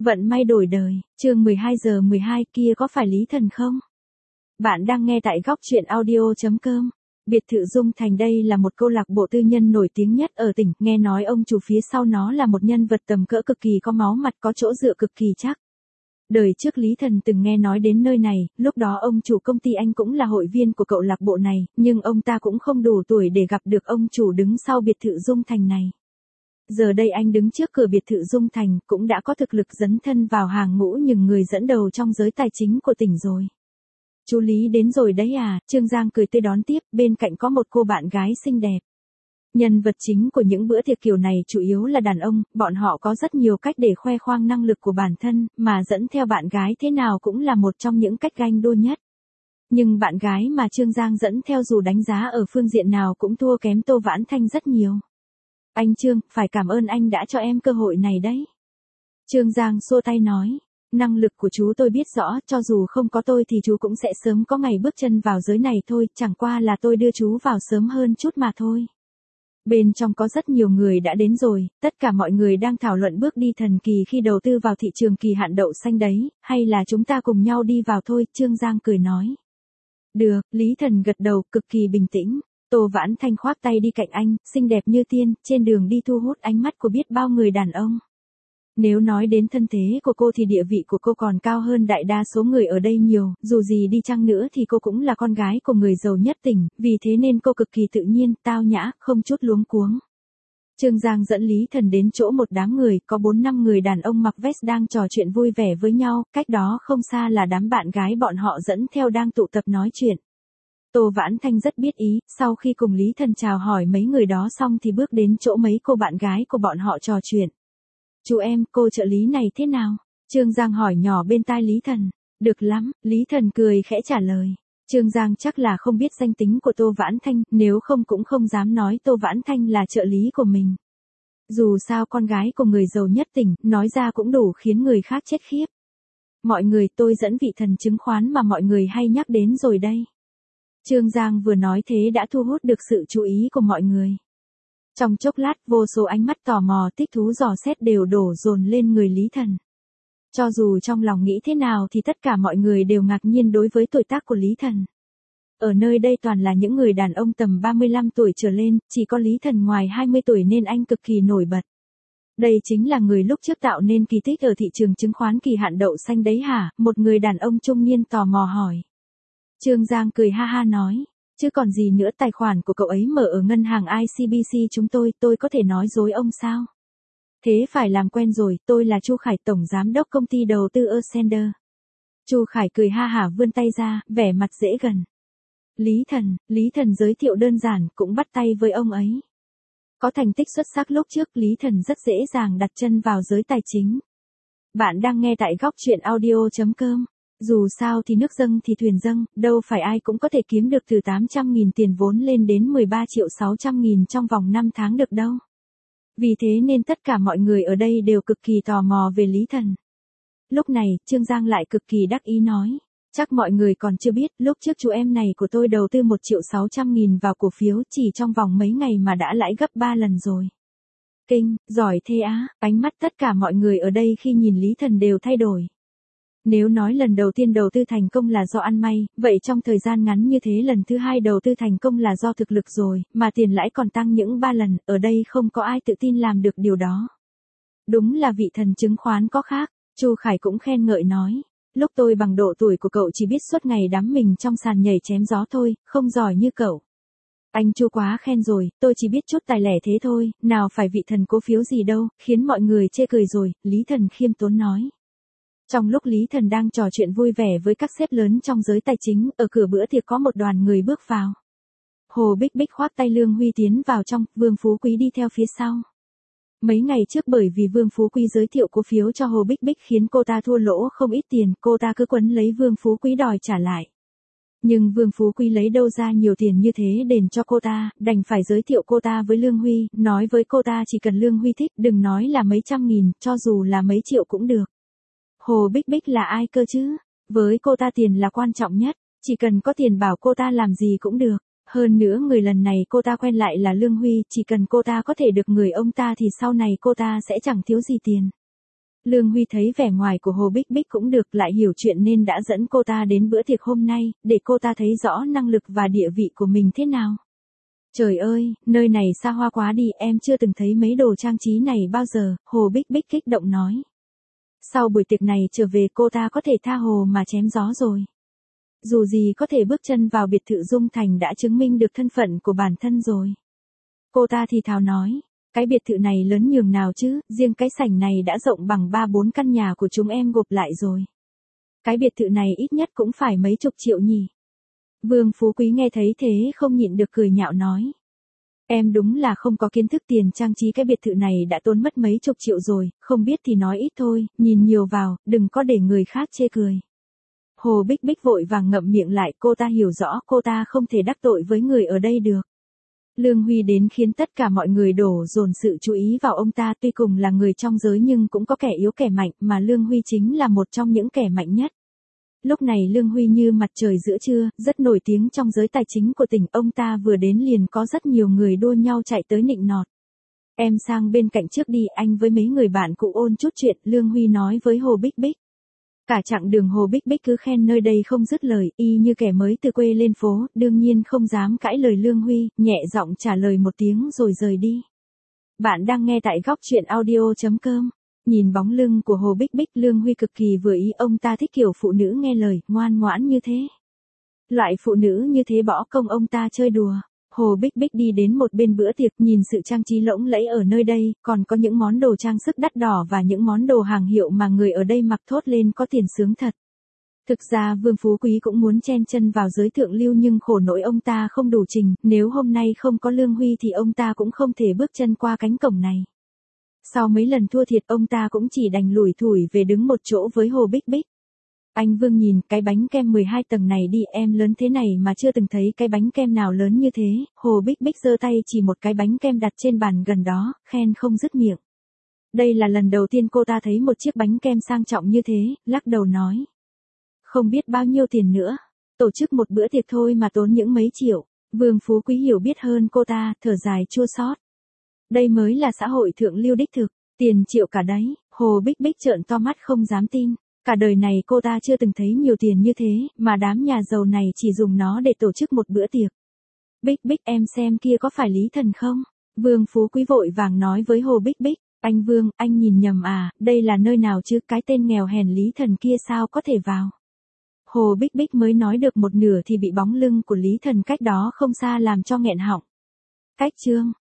Vận may đổi đời, chương 12 giờ 12 kia có phải Lý Thần không? Bạn đang nghe tại góc truyện audio.com. Biệt thự Dung Thành đây là một câu lạc bộ tư nhân nổi tiếng nhất ở tỉnh, nghe nói ông chủ phía sau nó là một nhân vật tầm cỡ cực kỳ có máu mặt, có chỗ dựa cực kỳ chắc. Đời trước Lý Thần từng nghe nói đến nơi này, lúc đó ông chủ công ty anh cũng là hội viên của cậu lạc bộ này, nhưng ông ta cũng không đủ tuổi để gặp được ông chủ đứng sau biệt thự Dung Thành này. Giờ đây anh đứng trước cửa biệt thự Dung Thành, cũng đã có thực lực dấn thân vào hàng ngũ những người dẫn đầu trong giới tài chính của tỉnh rồi. Chú Lý đến rồi đấy à, Trương Giang cười tươi đón tiếp, bên cạnh có một cô bạn gái xinh đẹp. Nhân vật chính của những bữa tiệc kiểu này chủ yếu là đàn ông, bọn họ có rất nhiều cách để khoe khoang năng lực của bản thân, mà dẫn theo bạn gái thế nào cũng là một trong những cách ganh đua nhất. Nhưng bạn gái mà Trương Giang dẫn theo dù đánh giá ở phương diện nào cũng thua kém Tô Vãn Thanh rất nhiều. Anh Trương, phải cảm ơn anh đã cho em cơ hội này đấy. Trương Giang xua tay nói, năng lực của chú tôi biết rõ, cho dù không có tôi thì chú cũng sẽ sớm có ngày bước chân vào giới này thôi, chẳng qua là tôi đưa chú vào sớm hơn chút mà thôi. Bên trong có rất nhiều người đã đến rồi, tất cả mọi người đang thảo luận bước đi thần kỳ khi đầu tư vào thị trường kỳ hạn đậu xanh đấy, hay là chúng ta cùng nhau đi vào thôi, Trương Giang cười nói. Được, Lý Thần gật đầu, cực kỳ bình tĩnh. Tô Vãn Thanh khoác tay đi cạnh anh, xinh đẹp như tiên, trên đường đi thu hút ánh mắt của biết bao người đàn ông. Nếu nói đến thân thế của cô thì địa vị của cô còn cao hơn đại đa số người ở đây nhiều, dù gì đi chăng nữa thì cô cũng là con gái của người giàu nhất tỉnh, vì thế nên cô cực kỳ tự nhiên, tao nhã, không chút luống cuống. Trương Giang dẫn Lý Thần đến chỗ một đám người, có 4-5 người đàn ông mặc vest đang trò chuyện vui vẻ với nhau, cách đó không xa là đám bạn gái bọn họ dẫn theo đang tụ tập nói chuyện. Tô Vãn Thanh rất biết ý, sau khi cùng Lý Thần chào hỏi mấy người đó xong thì bước đến chỗ mấy cô bạn gái của bọn họ trò chuyện. Chú em, cô trợ lý này thế nào? Trương Giang hỏi nhỏ bên tai Lý Thần. Được lắm, Lý Thần cười khẽ trả lời. Trương Giang chắc là không biết danh tính của Tô Vãn Thanh, nếu không cũng không dám nói Tô Vãn Thanh là trợ lý của mình. Dù sao con gái của người giàu nhất tỉnh, nói ra cũng đủ khiến người khác chết khiếp. Mọi người, tôi dẫn vị thần chứng khoán mà mọi người hay nhắc đến rồi đây. Trương Giang vừa nói thế đã thu hút được sự chú ý của mọi người. Trong chốc lát vô số ánh mắt tò mò thích thú dò xét đều đổ dồn lên người Lý Thần. Cho dù trong lòng nghĩ thế nào thì tất cả mọi người đều ngạc nhiên đối với tuổi tác của Lý Thần. Ở nơi đây toàn là những người đàn ông tầm 35 tuổi trở lên, chỉ có Lý Thần ngoài 20 tuổi nên anh cực kỳ nổi bật. Đây chính là người lúc trước tạo nên kỳ tích ở thị trường chứng khoán kỳ hạn đậu xanh đấy hả? Một người đàn ông trung niên tò mò hỏi. Trương Giang cười ha ha nói, chứ còn gì nữa, tài khoản của cậu ấy mở ở ngân hàng ICBC chúng tôi có thể nói dối ông sao? Thế phải làm quen rồi, tôi là Chu Khải, tổng giám đốc công ty đầu tư Ascender. Chu Khải cười ha hả vươn tay ra, vẻ mặt dễ gần. Lý Thần giới thiệu đơn giản, cũng bắt tay với ông ấy. Có thành tích xuất sắc lúc trước, Lý Thần rất dễ dàng đặt chân vào giới tài chính. Bạn đang nghe tại góc truyện audio.com. Dù sao thì nước dâng thì thuyền dâng, đâu phải ai cũng có thể kiếm được từ 800.000 tiền vốn lên đến 13.600.000 trong vòng 5 tháng được đâu. Vì thế nên tất cả mọi người ở đây đều cực kỳ tò mò về Lý Thần. Lúc này, Trương Giang lại cực kỳ đắc ý nói, chắc mọi người còn chưa biết, lúc trước chú em này của tôi đầu tư 1.600.000 vào cổ phiếu, chỉ trong vòng mấy ngày mà đã lãi gấp 3 lần rồi. Kinh, giỏi thế á, ánh mắt tất cả mọi người ở đây khi nhìn Lý Thần đều thay đổi. Nếu nói lần đầu tiên đầu tư thành công là do ăn may, vậy trong thời gian ngắn như thế lần thứ hai đầu tư thành công là do thực lực rồi, mà tiền lãi còn tăng những 3 lần, ở đây không có ai tự tin làm được điều đó. Đúng là vị thần chứng khoán có khác, Chu Khải cũng khen ngợi nói. Lúc tôi bằng độ tuổi của cậu chỉ biết suốt ngày đắm mình trong sàn nhảy chém gió thôi, không giỏi như cậu. Anh Chu quá khen rồi, tôi chỉ biết chút tài lẻ thế thôi, nào phải vị thần cổ phiếu gì đâu, khiến mọi người chê cười rồi, Lý Thần khiêm tốn nói. Trong lúc Lý Thần đang trò chuyện vui vẻ với các sếp lớn trong giới tài chính, ở cửa bữa tiệc có một đoàn người bước vào. Hồ Bích Bích khoác tay Lương Huy tiến vào trong, Vương Phú Quý đi theo phía sau. Mấy ngày trước bởi vì Vương Phú Quý giới thiệu cổ phiếu cho Hồ Bích Bích khiến cô ta thua lỗ không ít tiền, cô ta cứ quấn lấy Vương Phú Quý đòi trả lại. Nhưng Vương Phú Quý lấy đâu ra nhiều tiền như thế đền cho cô ta, đành phải giới thiệu cô ta với Lương Huy, nói với cô ta chỉ cần Lương Huy thích, đừng nói là mấy trăm nghìn, cho dù là mấy triệu cũng được. Hồ Bích Bích là ai cơ chứ? Với cô ta tiền là quan trọng nhất, chỉ cần có tiền bảo cô ta làm gì cũng được. Hơn nữa người lần này cô ta quen lại là Lương Huy, chỉ cần cô ta có thể được người ông ta thì sau này cô ta sẽ chẳng thiếu gì tiền. Lương Huy thấy vẻ ngoài của Hồ Bích Bích cũng được, lại hiểu chuyện nên đã dẫn cô ta đến bữa tiệc hôm nay, để cô ta thấy rõ năng lực và địa vị của mình thế nào. Trời ơi, nơi này xa hoa quá đi, em chưa từng thấy mấy đồ trang trí này bao giờ, Hồ Bích Bích kích động nói. Sau buổi tiệc này trở về cô ta có thể tha hồ mà chém gió rồi. Dù gì có thể bước chân vào biệt thự Dung Thành đã chứng minh được thân phận của bản thân rồi. Cô ta thì thào nói, cái biệt thự này lớn nhường nào chứ, riêng cái sảnh này đã rộng bằng 3-4 căn nhà của chúng em gộp lại rồi. Cái biệt thự này ít nhất cũng phải mấy chục triệu nhỉ. Vương Phú Quý nghe thấy thế không nhịn được cười nhạo nói. Em đúng là không có kiến thức, tiền trang trí cái biệt thự này đã tốn mất mấy chục triệu rồi, không biết thì nói ít thôi, nhìn nhiều vào, đừng có để người khác chê cười. Hồ Bích Bích vội vàng ngậm miệng lại, cô ta hiểu rõ cô ta không thể đắc tội với người ở đây được. Lương Huy đến khiến tất cả mọi người đổ dồn sự chú ý vào ông ta, tuy cùng là người trong giới nhưng cũng có kẻ yếu kẻ mạnh, mà Lương Huy chính là một trong những kẻ mạnh nhất. Lúc này Lương Huy như mặt trời giữa trưa, rất nổi tiếng trong giới tài chính của tỉnh, ông ta vừa đến liền có rất nhiều người đua nhau chạy tới nịnh nọt. Em sang bên cạnh trước đi, anh với mấy người bạn cụ ôn chút chuyện, Lương Huy nói với Hồ Bích Bích. Cả chặng đường Hồ Bích Bích cứ khen nơi đây không dứt lời, y như kẻ mới từ quê lên phố, đương nhiên không dám cãi lời Lương Huy, nhẹ giọng trả lời một tiếng rồi rời đi. Bạn đang nghe tại góc truyện audio.com. Nhìn bóng lưng của Hồ Bích Bích, Lương Huy cực kỳ vừa ý, ông ta thích kiểu phụ nữ nghe lời, ngoan ngoãn như thế. Loại phụ nữ như thế bỏ công ông ta chơi đùa. Hồ Bích Bích đi đến một bên bữa tiệc, nhìn sự trang trí lộng lẫy ở nơi đây, còn có những món đồ trang sức đắt đỏ và những món đồ hàng hiệu mà người ở đây mặc thốt lên có tiền sướng thật. Thực ra Vương Phú Quý cũng muốn chen chân vào giới thượng lưu nhưng khổ nỗi ông ta không đủ trình, nếu hôm nay không có Lương Huy thì ông ta cũng không thể bước chân qua cánh cổng này. Sau mấy lần thua thiệt ông ta cũng chỉ đành lủi thủi về đứng một chỗ với Hồ Bích Bích. Anh Vương nhìn cái bánh kem 12 tầng này đi, em lớn thế này mà chưa từng thấy cái bánh kem nào lớn như thế. Hồ Bích Bích giơ tay chỉ một cái bánh kem đặt trên bàn gần đó, khen không dứt miệng. Đây là lần đầu tiên cô ta thấy một chiếc bánh kem sang trọng như thế, lắc đầu nói. Không biết bao nhiêu tiền nữa, tổ chức một bữa tiệc thôi mà tốn những mấy triệu. Vương Phú Quý hiểu biết hơn cô ta, thở dài chua xót. Đây mới là xã hội thượng lưu đích thực, tiền triệu cả đấy. Hồ Bích Bích trợn to mắt không dám tin. Cả đời này cô ta chưa từng thấy nhiều tiền như thế, mà đám nhà giàu này chỉ dùng nó để tổ chức một bữa tiệc. Bích Bích, em xem kia có phải Lý Thần không? Vương Phú Quý vội vàng nói với Hồ Bích Bích. Anh Vương, anh nhìn nhầm à, đây là nơi nào chứ, cái tên nghèo hèn Lý Thần kia sao có thể vào? Hồ Bích Bích mới nói được một nửa thì bị bóng lưng của Lý Thần cách đó không xa làm cho nghẹn họng. Cách chương